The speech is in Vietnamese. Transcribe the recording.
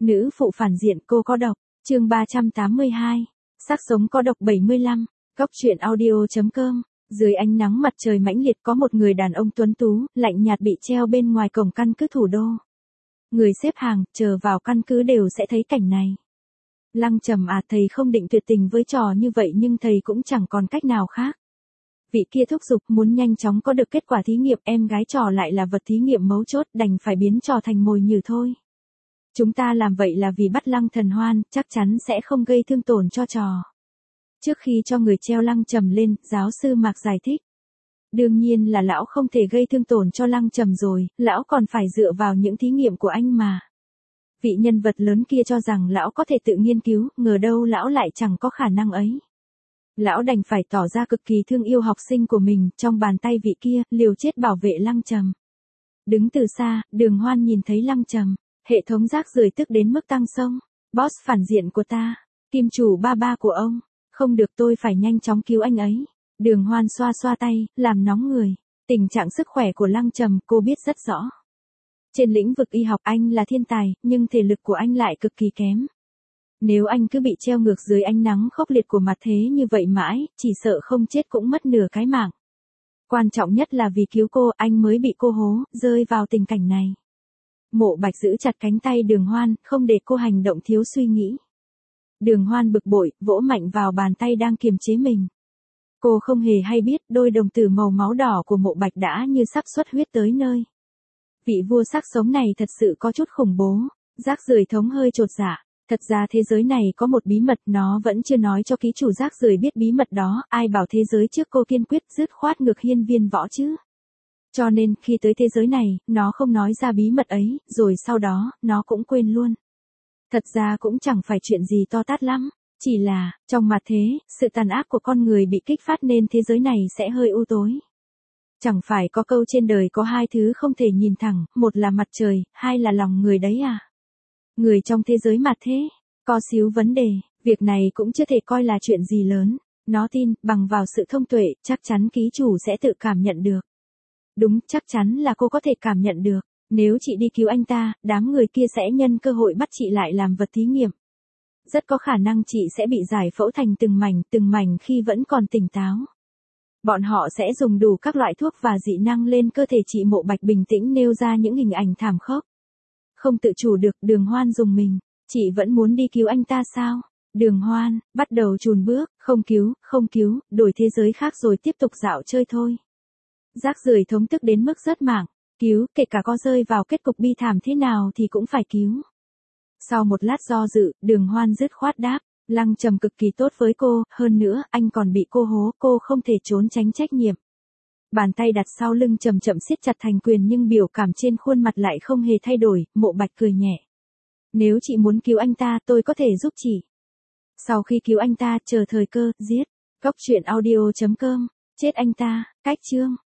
Nữ phụ phản diện cô có độc, chương 382, xác sống có độc 75, góc truyện audio.com. Dưới ánh nắng mặt trời mãnh liệt có một người đàn ông tuấn tú, lạnh nhạt bị treo bên ngoài cổng căn cứ thủ đô. Người xếp hàng, chờ vào căn cứ đều sẽ thấy cảnh này. Lăng Trầm à, thầy không định tuyệt tình với trò như vậy nhưng thầy cũng chẳng còn cách nào khác. Vị kia thúc giục muốn nhanh chóng có được kết quả thí nghiệm, em gái trò lại là vật thí nghiệm mấu chốt, đành phải biến trò thành mồi nhử thôi. Chúng ta làm vậy là vì bắt Lăng Thần Hoan, chắc chắn sẽ không gây thương tổn cho trò. Trước khi cho người treo Lăng Trầm lên, giáo sư Mạc giải thích. Đương nhiên là lão không thể gây thương tổn cho Lăng Trầm rồi, lão còn phải dựa vào những thí nghiệm của anh mà. Vị nhân vật lớn kia cho rằng lão có thể tự nghiên cứu, ngờ đâu lão lại chẳng có khả năng ấy. Lão đành phải tỏ ra cực kỳ thương yêu học sinh của mình, trong bàn tay vị kia, liều chết bảo vệ Lăng Trầm. Đứng từ xa, Đường Hoan nhìn thấy Lăng Trầm, hệ thống rác rưởi tức đến mức tăng sông. Boss phản diện của ta, kim chủ ba của ông, không được, tôi phải nhanh chóng cứu anh ấy. Đường Hoan xoa xoa tay, làm nóng người. Tình trạng sức khỏe của Lăng Trầm cô biết rất rõ. Trên lĩnh vực y học anh là thiên tài, nhưng thể lực của anh lại cực kỳ kém. Nếu anh cứ bị treo ngược dưới ánh nắng khốc liệt của mặt thế như vậy mãi, chỉ sợ không chết cũng mất nửa cái mạng. Quan trọng nhất là vì cứu cô, anh mới bị cô hố, rơi vào tình cảnh này. Mộ Bạch giữ chặt cánh tay Đường Hoan, không để cô hành động thiếu suy nghĩ. Đường Hoan bực bội, vỗ mạnh vào bàn tay đang kiềm chế mình. Cô không hề hay biết, đôi đồng tử màu máu đỏ của Mộ Bạch đã như sắp xuất huyết tới nơi. Vị vua xác sống này thật sự có chút khủng bố. Rác rưởi thống hơi chột dạ. Thật ra thế giới này có một bí mật, nó vẫn chưa nói cho ký chủ rác rưởi biết bí mật đó, ai bảo thế giới trước cô kiên quyết dứt khoát ngược hiên viên võ chứ. Cho nên, khi tới thế giới này, nó không nói ra bí mật ấy, rồi sau đó, nó cũng quên luôn. Thật ra cũng chẳng phải chuyện gì to tát lắm, chỉ là, trong mặt thế, sự tàn ác của con người bị kích phát nên thế giới này sẽ hơi u tối. Chẳng phải có câu trên đời có hai thứ không thể nhìn thẳng, một là mặt trời, hai là lòng người đấy à. Người trong thế giới mặt thế, có xíu vấn đề, việc này cũng chưa thể coi là chuyện gì lớn. Nó tin, bằng vào sự thông tuệ, chắc chắn ký chủ sẽ tự cảm nhận được. Đúng, chắc chắn là cô có thể cảm nhận được. Nếu chị đi cứu anh ta, đám người kia sẽ nhân cơ hội bắt chị lại làm vật thí nghiệm. Rất có khả năng chị sẽ bị giải phẫu thành từng mảnh khi vẫn còn tỉnh táo. Bọn họ sẽ dùng đủ các loại thuốc và dị năng lên cơ thể chị. Mộ Bạch bình tĩnh nêu ra những hình ảnh thảm khốc. Không tự chủ được, Đường Hoan dùng mình. Chị vẫn muốn đi cứu anh ta sao? Đường Hoan, bắt đầu chùn bước, không cứu, đổi thế giới khác rồi tiếp tục dạo chơi thôi. Rác rưởi thống tức đến mức rớt mạng. Cứu, kể cả có rơi vào kết cục bi thảm thế nào thì cũng phải cứu. Sau một lát do dự, Đường Hoan dứt khoát đáp. Lăng Trầm cực kỳ tốt với cô, hơn nữa, anh còn bị cô hố, cô không thể trốn tránh trách nhiệm. Bàn tay đặt sau lưng chậm chậm siết chặt thành quyền nhưng biểu cảm trên khuôn mặt lại không hề thay đổi. Mộ Bạch cười nhẹ. Nếu chị muốn cứu anh ta, tôi có thể giúp chị. Sau khi cứu anh ta, chờ thời cơ, giết. Góc truyện audio.com, chết anh ta, cách chương.